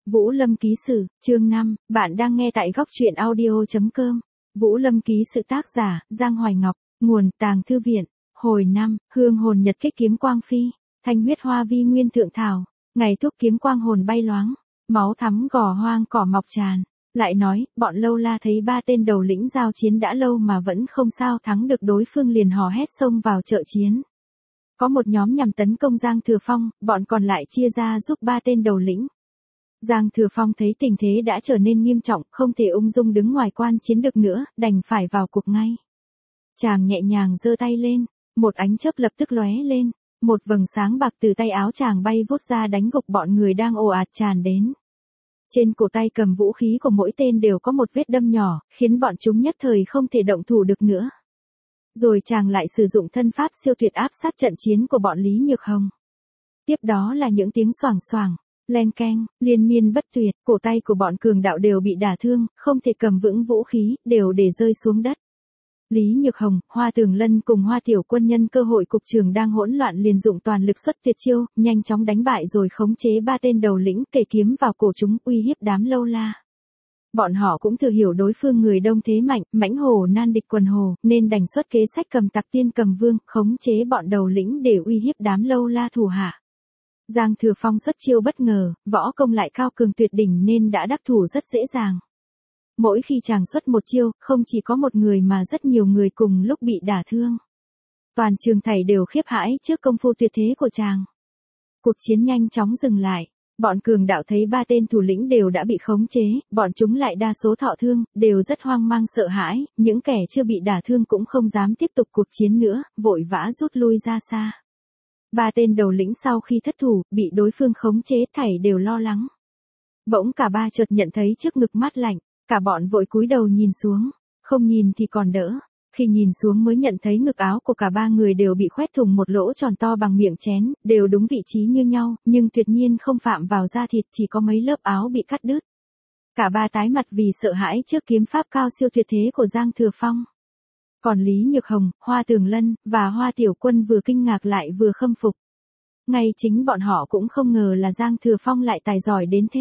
Vũ Lâm ký sự, chương 5, bạn đang nghe tại góc truyện audio.com. Vũ Lâm ký sự tác giả, Giang Hoài Ngọc, nguồn Tàng Thư Viện, hồi 5, hương hồn nhật kích kiếm quang phi, thanh huyết hoa vi nguyên thượng thảo, ngày thúc kiếm quang hồn bay loáng, máu thắm gò hoang cỏ mọc tràn. Lại nói, bọn Lâu La thấy ba tên đầu lĩnh giao chiến đã lâu mà vẫn không sao thắng được đối phương liền hò hét xông vào trợ chiến. Có một nhóm nhằm tấn công Giang Thừa Phong, bọn còn lại chia ra giúp ba tên đầu lĩnh. Giang Thừa Phong thấy tình thế đã trở nên nghiêm trọng, không thể ung dung đứng ngoài quan chiến được nữa, đành phải vào cuộc ngay. Chàng nhẹ nhàng giơ tay lên, một ánh chớp lập tức lóe lên, một vầng sáng bạc từ tay áo chàng bay vút ra đánh gục bọn người đang ồ ạt tràn đến. Trên cổ tay cầm vũ khí của mỗi tên đều có một vết đâm nhỏ, khiến bọn chúng nhất thời không thể động thủ được nữa. Rồi chàng lại sử dụng thân pháp siêu tuyệt áp sát trận chiến của bọn Lý Nhược Hồng. Tiếp đó là những tiếng xoảng xoảng, len keng, liên miên bất tuyệt, cổ tay của bọn cường đạo đều bị đả thương, không thể cầm vững vũ khí, đều để rơi xuống đất. Lý Nhược Hồng, Hoa Tường Lân cùng Hoa Tiểu Quân nhân cơ hội cục trường đang hỗn loạn liền dụng toàn lực xuất tuyệt chiêu, nhanh chóng đánh bại rồi khống chế ba tên đầu lĩnh, kề kiếm vào cổ chúng uy hiếp đám Lâu La. Bọn họ cũng thừa hiểu đối phương người đông thế mạnh, mãnh hổ nan địch quần hồ, nên đành xuất kế sách cầm tặc tiên cầm vương, khống chế bọn đầu lĩnh để uy hiếp đám Lâu La thủ hạ. Giang Thừa Phong xuất chiêu bất ngờ, võ công lại cao cường tuyệt đỉnh nên đã đắc thủ rất dễ dàng. Mỗi khi chàng xuất một chiêu, không chỉ có một người mà rất nhiều người cùng lúc bị đả thương. Toàn trường thảy đều khiếp hãi trước công phu tuyệt thế của chàng. Cuộc chiến nhanh chóng dừng lại. Bọn cường đạo thấy ba tên thủ lĩnh đều đã bị khống chế, bọn chúng lại đa số thọ thương, đều rất hoang mang sợ hãi, những kẻ chưa bị đả thương cũng không dám tiếp tục cuộc chiến nữa, vội vã rút lui ra xa. Ba tên đầu lĩnh sau khi thất thủ, bị đối phương khống chế thảy đều lo lắng. Bỗng cả ba chợt nhận thấy trước ngực mát lạnh, cả bọn vội cúi đầu nhìn xuống, không nhìn thì còn đỡ. Khi nhìn xuống mới nhận thấy ngực áo của cả ba người đều bị khoét thủng một lỗ tròn to bằng miệng chén, đều đúng vị trí như nhau, nhưng tuyệt nhiên không phạm vào da thịt, chỉ có mấy lớp áo bị cắt đứt. Cả ba tái mặt vì sợ hãi trước kiếm pháp cao siêu tuyệt thế của Giang Thừa Phong. Còn Lý Nhược Hồng, Hoa Tường Lân, và Hoa Tiểu Quân vừa kinh ngạc lại vừa khâm phục. Ngay chính bọn họ cũng không ngờ là Giang Thừa Phong lại tài giỏi đến thế.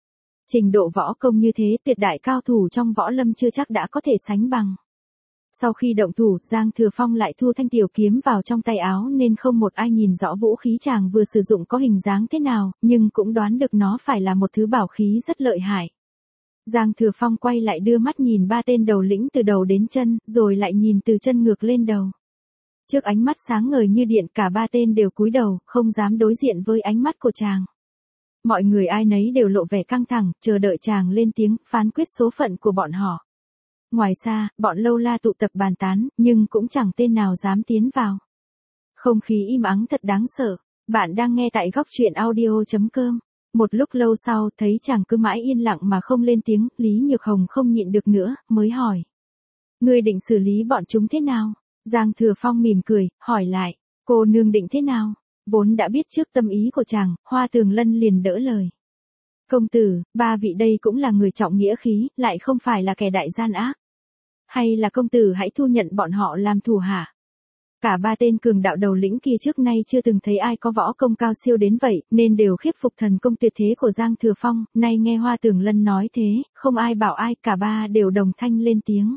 Trình độ võ công như thế tuyệt đại cao thủ trong võ lâm chưa chắc đã có thể sánh bằng. Sau khi động thủ, Giang Thừa Phong lại thu thanh tiểu kiếm vào trong tay áo nên không một ai nhìn rõ vũ khí chàng vừa sử dụng có hình dáng thế nào, nhưng cũng đoán được nó phải là một thứ bảo khí rất lợi hại. Giang Thừa Phong quay lại đưa mắt nhìn ba tên đầu lĩnh từ đầu đến chân, rồi lại nhìn từ chân ngược lên đầu. Trước ánh mắt sáng ngời như điện cả ba tên đều cúi đầu, không dám đối diện với ánh mắt của chàng. Mọi người ai nấy đều lộ vẻ căng thẳng, chờ đợi chàng lên tiếng, phán quyết số phận của bọn họ. Ngoài xa, bọn Lâu La tụ tập bàn tán, nhưng cũng chẳng tên nào dám tiến vào. Không khí im ắng thật đáng sợ. Bạn đang nghe tại góc truyện audio.com. Một lúc lâu sau, thấy chàng cứ mãi yên lặng mà không lên tiếng, Lý Nhược Hồng không nhịn được nữa, mới hỏi. Ngươi định xử lý bọn chúng thế nào? Giang Thừa Phong mỉm cười, hỏi lại, cô nương định thế nào? Vốn đã biết trước tâm ý của chàng, Hoa Tường Lân liền đỡ lời. Công tử, ba vị đây cũng là người trọng nghĩa khí, lại không phải là kẻ đại gian ác. Hay là công tử hãy thu nhận bọn họ làm thủ hạ. Cả ba tên cường đạo đầu lĩnh kia trước nay chưa từng thấy ai có võ công cao siêu đến vậy, nên đều khiếp phục thần công tuyệt thế của Giang Thừa Phong, nay nghe Hoa Tường Lân nói thế, không ai bảo ai, cả ba đều đồng thanh lên tiếng.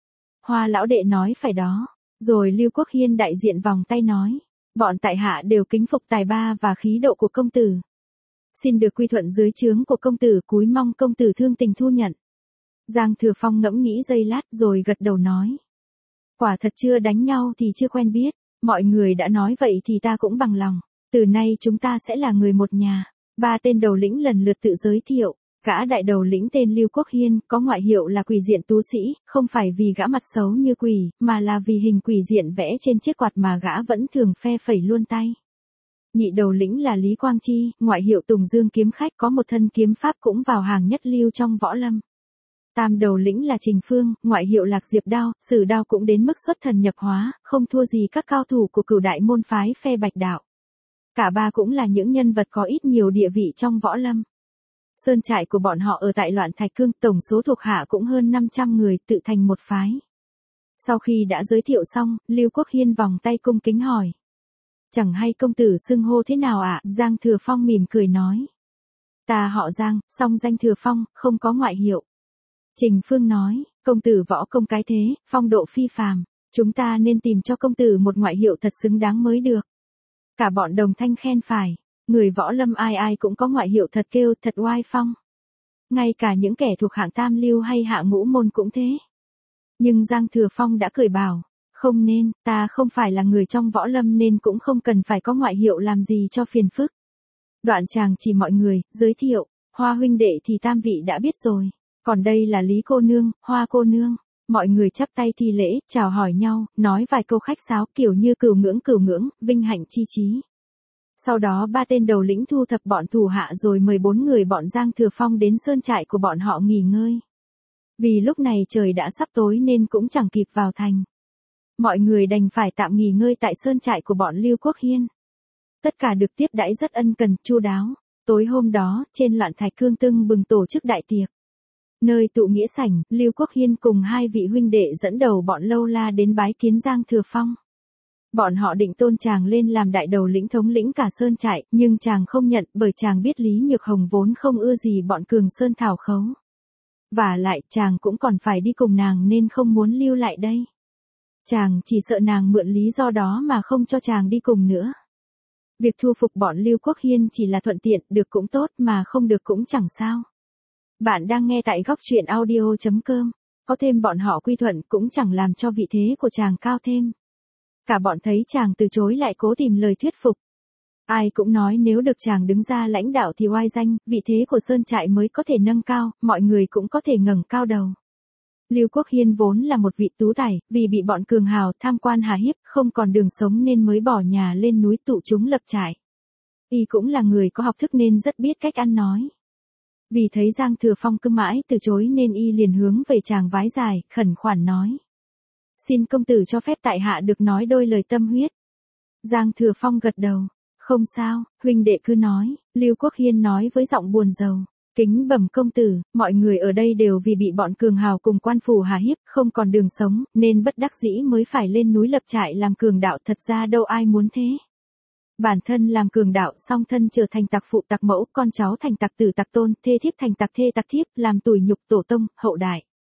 Hoa lão đệ nói phải đó, rồi Lưu Quốc Hiên đại diện vòng tay nói, bọn tại hạ đều kính phục tài ba và khí độ của công tử. Xin được quy thuận dưới trướng của công tử, cúi mong công tử thương tình thu nhận. Giang Thừa Phong ngẫm nghĩ giây lát rồi gật đầu nói. Quả thật chưa đánh nhau thì chưa quen biết, mọi người đã nói vậy thì ta cũng bằng lòng, từ nay chúng ta sẽ là người một nhà. Ba tên đầu lĩnh lần lượt tự giới thiệu, gã đại đầu lĩnh tên Lưu Quốc Hiên, có ngoại hiệu là Quỷ Diện Tú Sĩ, không phải vì gã mặt xấu như quỷ, mà là vì hình quỷ diện vẽ trên chiếc quạt mà gã vẫn thường phe phẩy luôn tay. Nhị đầu lĩnh là Lý Quang Chi, ngoại hiệu Tùng Dương Kiếm Khách, có một thân kiếm pháp cũng vào hàng nhất lưu trong võ lâm. Tam đầu lĩnh là Trình Phương, ngoại hiệu Lạc Diệp Đao, sử đao cũng đến mức xuất thần nhập hóa, không thua gì các cao thủ của Cửu đại môn phái phe Bạch đạo. Cả ba cũng là những nhân vật có ít nhiều địa vị trong võ lâm. Sơn trại của bọn họ ở tại Loạn Thạch Cương, tổng số thuộc hạ cũng hơn 500 người, tự thành một phái. Sau khi đã giới thiệu xong, Lưu Quốc Hiên vòng tay cung kính hỏi. Chẳng hay công tử xưng hô thế nào ạ? Giang Thừa Phong mỉm cười nói. Ta họ Giang, song danh Thừa Phong, không có ngoại hiệu. Trình Phương nói, công tử võ công cái thế, phong độ phi phàm, chúng ta nên tìm cho công tử một ngoại hiệu thật xứng đáng mới được. Cả bọn đồng thanh khen phải, người võ lâm ai ai cũng có ngoại hiệu thật kêu thật oai phong. Ngay cả những kẻ thuộc hạng tam lưu hay hạng ngũ môn cũng thế. Nhưng Giang Thừa Phong đã cười bảo, không nên, ta không phải là người trong võ lâm nên cũng không cần phải có ngoại hiệu làm gì cho phiền phức. Đoạn chàng chỉ mọi người, giới thiệu, Hoa huynh đệ thì tam vị đã biết rồi, còn đây là Lý cô nương, Hoa cô nương. Mọi người chắp tay thi lễ, chào hỏi nhau, nói vài câu khách sáo kiểu như cửu ngưỡng, vinh hạnh chi chí. Sau đó ba tên đầu lĩnh thu thập bọn thủ hạ rồi mời 4 người bọn Giang Thừa Phong đến sơn trại của bọn họ nghỉ ngơi. Vì lúc này trời đã sắp tối nên cũng chẳng kịp vào thành. Mọi người đành phải tạm nghỉ ngơi tại sơn trại của bọn Lưu Quốc Hiên. Tất cả được tiếp đãi rất ân cần, chu đáo. Tối hôm đó, trên Loạn Thạch Cương tưng bừng tổ chức đại tiệc. Nơi tụ nghĩa sảnh, Lưu Quốc Hiên cùng 2 vị huynh đệ dẫn đầu bọn Lâu La đến bái kiến Giang Thừa Phong. Bọn họ định tôn chàng lên làm đại đầu lĩnh thống lĩnh cả sơn trại, nhưng chàng không nhận bởi chàng biết Lý Nhược Hồng vốn không ưa gì bọn Cường Sơn thảo khấu. Và lại chàng cũng còn phải đi cùng nàng nên không muốn lưu lại đây. Chàng chỉ sợ nàng mượn lý do đó mà không cho chàng đi cùng nữa. Việc thu phục bọn Lưu Quốc Hiên chỉ là thuận tiện, được cũng tốt mà không được cũng chẳng sao. Bạn đang nghe tại góc truyện audio.com, có thêm bọn họ quy thuận cũng chẳng làm cho vị thế của chàng cao thêm. Cả bọn thấy chàng từ chối lại cố tìm lời thuyết phục. Ai cũng nói nếu được chàng đứng ra lãnh đạo thì oai danh, vị thế của sơn trại mới có thể nâng cao, mọi người cũng có thể ngẩng cao đầu. Lưu Quốc Hiên vốn là một vị tú tài, vì bị bọn cường hào tham quan hà hiếp, không còn đường sống nên mới bỏ nhà lên núi tụ chúng lập trại. Y cũng là người có học thức nên rất biết cách ăn nói. Vì thấy Giang Thừa Phong cứ mãi từ chối nên y liền hướng về chàng vái dài, khẩn khoản nói. Xin công tử cho phép tại hạ được nói đôi lời tâm huyết. Giang Thừa Phong gật đầu. Không sao, huynh đệ cứ nói, Lưu Quốc Hiên nói với giọng buồn rầu. Kính bẩm công tử, mọi người ở đây đều vì bị bọn cường hào cùng quan phủ hà hiếp, không còn đường sống, nên bất đắc dĩ mới phải lên núi lập trại làm cường đạo, thật ra đâu ai muốn thế. Bản thân làm cường đạo song thân trở thành tặc phụ tặc mẫu, con cháu thành tặc tử tặc tôn, thê thiếp thành tặc thê tặc thiếp, làm tủi nhục tổ tông, hậu đại.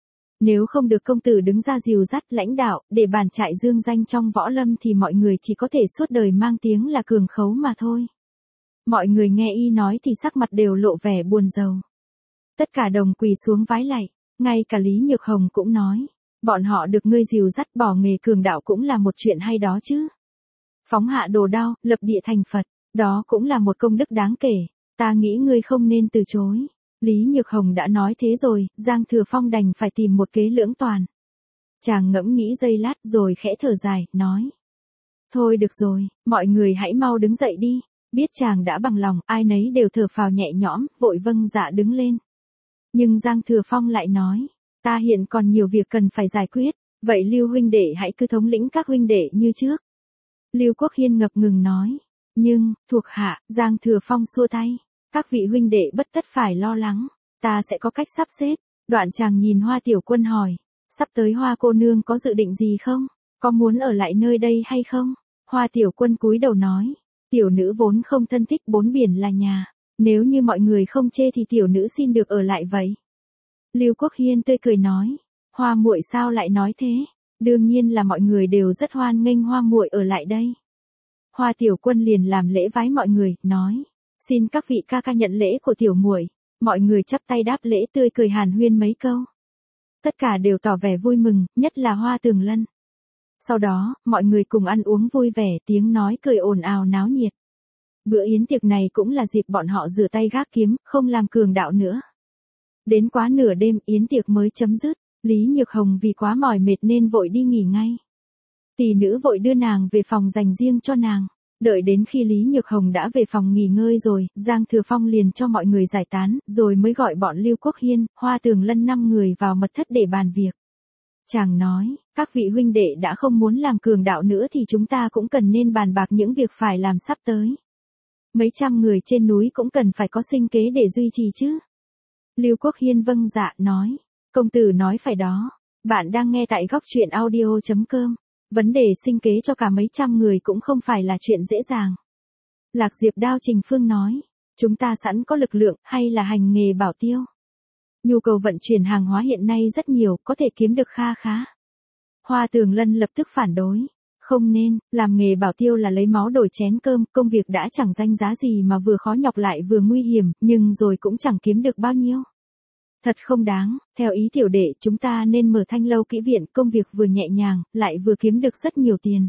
Nếu không được công tử đứng ra dìu dắt lãnh đạo, để bản trại dương danh trong võ lâm thì mọi người chỉ có thể suốt đời mang tiếng là cường khấu mà thôi. Mọi người nghe y nói thì sắc mặt đều lộ vẻ buồn rầu. Tất cả đồng quỳ xuống vái lạy, ngay cả Lý Nhược Hồng cũng nói, bọn họ được ngươi dìu dắt bỏ nghề cường đạo cũng là một chuyện hay đó chứ. Phóng hạ đồ đao, lập địa thành Phật, đó cũng là một công đức đáng kể, ta nghĩ ngươi không nên từ chối. Lý Nhược Hồng đã nói thế rồi, Giang Thừa Phong đành phải tìm một kế lưỡng toàn. Chàng ngẫm nghĩ giây lát rồi khẽ thở dài, nói. Thôi được rồi, mọi người hãy mau đứng dậy đi. Biết chàng đã bằng lòng, ai nấy đều thở phào nhẹ nhõm, vội vâng dạ đứng lên. Nhưng Giang Thừa Phong lại nói, ta hiện còn nhiều việc cần phải giải quyết, vậy Lưu huynh đệ hãy cứ thống lĩnh các huynh đệ như trước. Lưu Quốc Hiên ngập ngừng nói, nhưng, thuộc hạ, Giang Thừa Phong xua tay, các vị huynh đệ bất tất phải lo lắng, ta sẽ có cách sắp xếp. Đoạn chàng nhìn Hoa Tiểu Quân hỏi, sắp tới Hoa cô nương có dự định gì không, có muốn ở lại nơi đây hay không? Hoa Tiểu Quân cúi đầu nói, tiểu nữ vốn không thân thích bốn biển là nhà, nếu như mọi người không chê thì tiểu nữ xin được ở lại vậy. Lưu Quốc Hiên tươi cười nói, Hoa muội sao lại nói thế? Đương nhiên là mọi người đều rất hoan nghênh Hoa muội ở lại đây. Hoa Tiểu Quân liền làm lễ vái mọi người, nói, xin các vị ca ca nhận lễ của tiểu muội. Mọi người chắp tay đáp lễ tươi cười hàn huyên mấy câu. Tất cả đều tỏ vẻ vui mừng, nhất là Hoa Tường Lân. Sau đó, mọi người cùng ăn uống vui vẻ, tiếng nói cười ồn ào náo nhiệt. Bữa yến tiệc này cũng là dịp bọn họ rửa tay gác kiếm, không làm cường đạo nữa. Đến quá nửa đêm, yến tiệc mới chấm dứt, Lý Nhược Hồng vì quá mỏi mệt nên vội đi nghỉ ngay. Tỷ nữ vội đưa nàng về phòng dành riêng cho nàng. Đợi đến khi Lý Nhược Hồng đã về phòng nghỉ ngơi rồi, Giang Thừa Phong liền cho mọi người giải tán, rồi mới gọi bọn Lưu Quốc Hiên, Hoa Tường Lân 5 người vào mật thất để bàn việc. Chàng nói, các vị huynh đệ đã không muốn làm cường đạo nữa thì chúng ta cũng cần nên bàn bạc những việc phải làm sắp tới. Mấy trăm người trên núi cũng cần phải có sinh kế để duy trì chứ. Lưu Quốc Hiên vâng dạ nói, công tử nói phải đó, bạn đang nghe tại góc truyện audio.com. Vấn đề sinh kế cho cả mấy trăm người cũng không phải là chuyện dễ dàng. Lạc Diệp Đao Trình Phương nói, chúng ta sẵn có lực lượng hay là hành nghề bảo tiêu? Nhu cầu vận chuyển hàng hóa hiện nay rất nhiều, có thể kiếm được kha khá. Hoa Tường Lân lập tức phản đối. Không nên, làm nghề bảo tiêu là lấy máu đổi chén cơm, công việc đã chẳng danh giá gì mà vừa khó nhọc lại vừa nguy hiểm, nhưng rồi cũng chẳng kiếm được bao nhiêu. Thật không đáng, theo ý tiểu đệ chúng ta nên mở Thanh Lâu Kỹ Viện, công việc vừa nhẹ nhàng, lại vừa kiếm được rất nhiều tiền.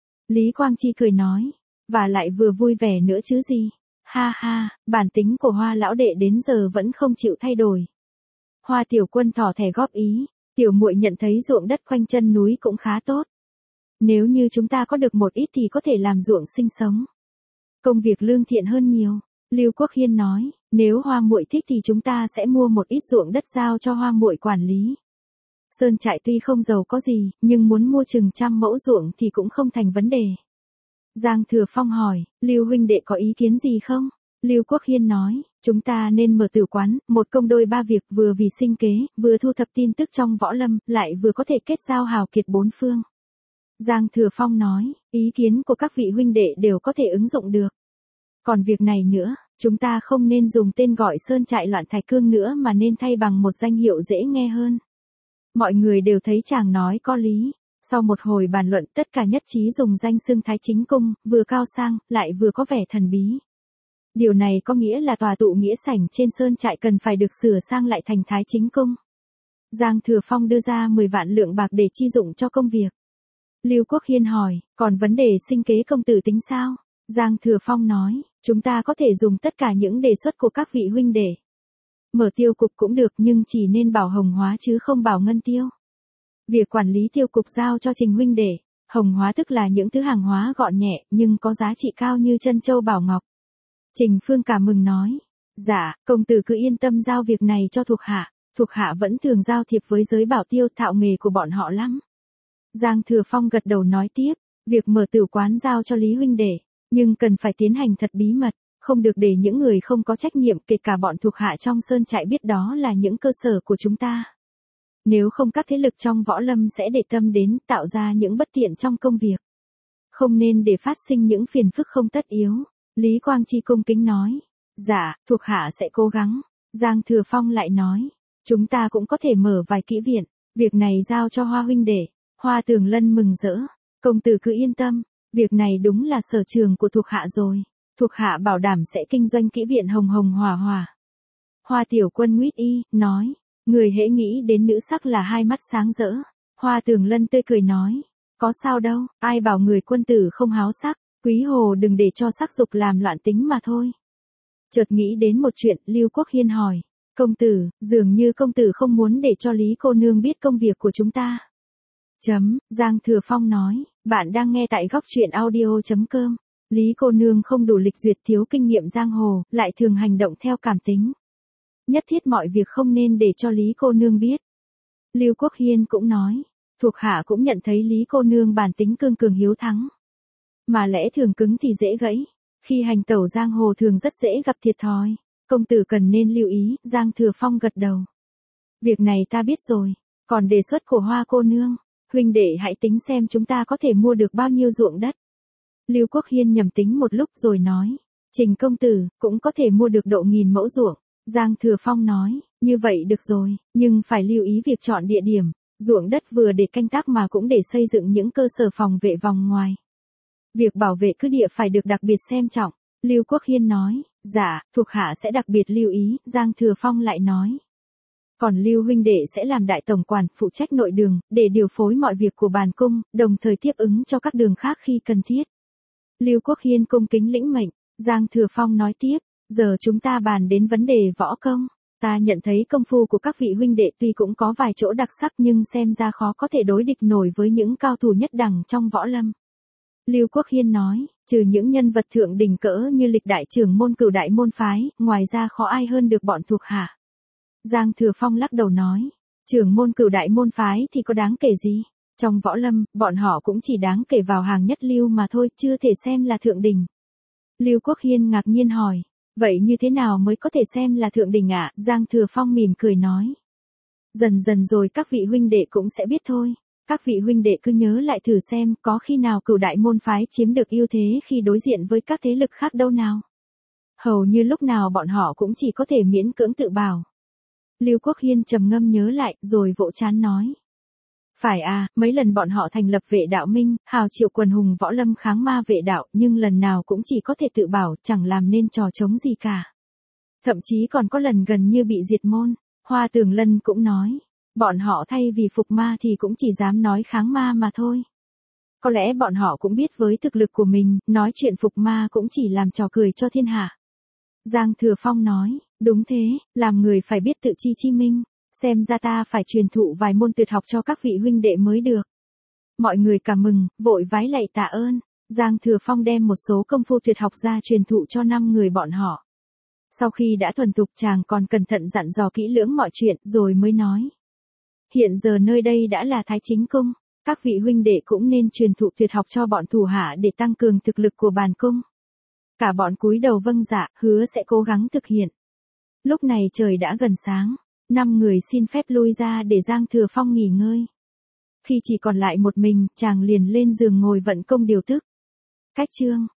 Lý Quang Chi cười nói, và lại vừa vui vẻ nữa chứ gì. Ha ha, bản tính của Hoa lão đệ đến giờ vẫn không chịu thay đổi. Hoa Tiểu Quân thỏ thẻ góp ý, tiểu muội nhận thấy ruộng đất quanh chân núi cũng khá tốt. Nếu như chúng ta có được một ít thì có thể làm ruộng sinh sống. Công việc lương thiện hơn nhiều. Lưu Quốc Hiên nói, nếu Hoa muội thích thì chúng ta sẽ mua một ít ruộng đất giao cho Hoa muội quản lý. Sơn trại tuy không giàu có gì, nhưng muốn mua chừng 100 mẫu ruộng thì cũng không thành vấn đề. Giang Thừa Phong hỏi, Lưu huynh đệ có ý kiến gì không? Lưu Quốc Hiên nói, chúng ta nên mở tử quán, một công đôi ba việc, vừa vì sinh kế, vừa thu thập tin tức trong võ lâm, lại vừa có thể kết giao hào kiệt bốn phương. Giang Thừa Phong nói, ý kiến của các vị huynh đệ đều có thể ứng dụng được. Còn việc này nữa, chúng ta không nên dùng tên gọi Sơn trại Loạn Thạch Cương nữa mà nên thay bằng một danh hiệu dễ nghe hơn. Mọi người đều thấy chàng nói có lý. Sau một hồi bàn luận tất cả nhất trí dùng danh xưng Thái Chính Cung, vừa cao sang, lại vừa có vẻ thần bí. Điều này có nghĩa là tòa tụ nghĩa sảnh trên Sơn trại cần phải được sửa sang lại thành Thái Chính Cung. Giang Thừa Phong đưa ra 10 vạn lượng bạc để chi dụng cho công việc. Lưu Quốc Hiên hỏi, còn vấn đề sinh kế công tử tính sao? Giang Thừa Phong nói, chúng ta có thể dùng tất cả những đề xuất của các vị huynh đệ. Mở tiêu cục cũng được nhưng chỉ nên bảo hồng hóa chứ không bảo ngân tiêu. Việc quản lý tiêu cục giao cho Trình huynh đệ, hồng hóa tức là những thứ hàng hóa gọn nhẹ nhưng có giá trị cao như trân châu bảo ngọc. Trình Phương cảm mừng nói, dạ, công tử cứ yên tâm giao việc này cho thuộc hạ vẫn thường giao thiệp với giới bảo tiêu, thạo nghề của bọn họ lắm. Giang Thừa Phong gật đầu nói tiếp, việc mở tử quán giao cho Lý huynh đệ, nhưng cần phải tiến hành thật bí mật, không được để những người không có trách nhiệm kể cả bọn thuộc hạ trong Sơn trại biết đó là những cơ sở của chúng ta. Nếu không các thế lực trong võ lâm sẽ để tâm đến, tạo ra những bất tiện trong công việc. Không nên để phát sinh những phiền phức không tất yếu. Lý Quang Chi cung kính nói, dạ, thuộc hạ sẽ cố gắng. Giang Thừa Phong lại nói, chúng ta cũng có thể mở vài kỹ viện, việc này giao cho Hoa huynh đệ. Hoa Tường Lân mừng rỡ, công tử cứ yên tâm, việc này đúng là sở trường của thuộc hạ rồi, thuộc hạ bảo đảm sẽ kinh doanh kỹ viện hồng hồng hỏa hỏa. Hoa Tiểu Quân nguyết y, nói, người hễ nghĩ đến nữ sắc là hai mắt sáng rỡ. Hoa Tường Lân tươi cười nói, có sao đâu, ai bảo người quân tử không háo sắc, quý hồ đừng để cho sắc dục làm loạn tính mà thôi. Chợt nghĩ đến một chuyện, Lưu Quốc Hiên hỏi, công tử, dường như công tử không muốn để cho Lý cô nương biết công việc của chúng ta. Giang Thừa Phong nói, bạn đang nghe tại góc truyện audio.com. Lý cô nương không đủ lịch duyệt, thiếu kinh nghiệm giang hồ, lại thường hành động theo cảm tính. Nhất thiết mọi việc không nên để cho Lý cô nương biết. Lưu Quốc Hiên cũng nói, thuộc hạ cũng nhận thấy Lý cô nương bản tính cương cường hiếu thắng. Mà lẽ thường cứng thì dễ gãy, khi hành tẩu giang hồ thường rất dễ gặp thiệt thòi. Công tử cần nên lưu ý. Giang Thừa Phong gật đầu. Việc này ta biết rồi, còn đề xuất của Hoa cô nương, huynh đệ hãy tính xem chúng ta có thể mua được bao nhiêu ruộng đất. Lưu Quốc Hiên nhầm tính một lúc rồi nói, Trình công tử, cũng có thể mua được độ 1000 mẫu ruộng. Giang Thừa Phong nói, như vậy được rồi, nhưng phải lưu ý việc chọn địa điểm, ruộng đất vừa để canh tác mà cũng để xây dựng những cơ sở phòng vệ vòng ngoài. Việc bảo vệ cứ địa phải được đặc biệt xem trọng. Lưu Quốc Hiên nói, dạ, thuộc hạ sẽ đặc biệt lưu ý. Giang Thừa Phong lại nói, còn Lưu huynh đệ sẽ làm đại tổng quản, phụ trách nội đường, để điều phối mọi việc của bản cung, đồng thời tiếp ứng cho các đường khác khi cần thiết. Lưu Quốc Hiên cung kính lĩnh mệnh. Giang Thừa Phong nói tiếp, giờ chúng ta bàn đến vấn đề võ công. Ta nhận thấy công phu của các vị huynh đệ tuy cũng có vài chỗ đặc sắc nhưng xem ra khó có thể đối địch nổi với những cao thủ nhất đẳng trong võ lâm. Lưu Quốc Hiên nói, trừ những nhân vật thượng đỉnh cỡ như Lịch đại trưởng môn, Cửu đại môn phái, ngoài ra khó ai hơn được bọn thuộc hạ. Giang Thừa Phong lắc đầu nói, trưởng môn Cửu đại môn phái thì có đáng kể gì? Trong võ lâm, bọn họ cũng chỉ đáng kể vào hàng nhất lưu mà thôi, chưa thể xem là thượng đỉnh. Lưu Quốc Hiên ngạc nhiên hỏi, vậy như thế nào mới có thể xem là thượng đỉnh ạ? Giang Thừa Phong mỉm cười nói, dần dần rồi các vị huynh đệ cũng sẽ biết thôi. Các vị huynh đệ cứ nhớ lại thử xem có khi nào Cửu đại môn phái chiếm được ưu thế khi đối diện với các thế lực khác đâu nào. Hầu như lúc nào bọn họ cũng chỉ có thể miễn cưỡng tự bảo. Lưu Quốc Hiên trầm ngâm nhớ lại, rồi vỗ trán nói. Phải à, mấy lần bọn họ thành lập vệ đạo minh, hào triệu quần hùng võ lâm kháng ma vệ đạo, nhưng lần nào cũng chỉ có thể tự bảo, chẳng làm nên trò trống gì cả. Thậm chí còn có lần gần như bị diệt môn. Hoa Tường Lân cũng nói, bọn họ thay vì phục ma thì cũng chỉ dám nói kháng ma mà thôi. Có lẽ bọn họ cũng biết với thực lực của mình, nói chuyện phục ma cũng chỉ làm trò cười cho thiên hạ. Giang Thừa Phong nói, đúng thế, làm người phải biết tự chi chi minh, xem ra ta phải truyền thụ vài môn tuyệt học cho các vị huynh đệ mới được. Mọi người cảm mừng, vội vái lạy tạ ơn. Giang Thừa Phong đem một số công phu tuyệt học ra truyền thụ cho 5 người bọn họ. Sau khi đã thuần thục, chàng còn cẩn thận dặn dò kỹ lưỡng mọi chuyện, rồi mới nói. Hiện giờ nơi đây đã là Thái Chính Cung, các vị huynh đệ cũng nên truyền thụ tuyệt học cho bọn thủ hạ để tăng cường thực lực của bản cung. Cả bọn cúi đầu vâng dạ, hứa sẽ cố gắng thực hiện. Lúc này trời đã gần sáng, 5 người xin phép lui ra để Giang Thừa Phong nghỉ ngơi. Khi chỉ còn lại một mình, chàng liền lên giường ngồi vận công điều tức. Cách chương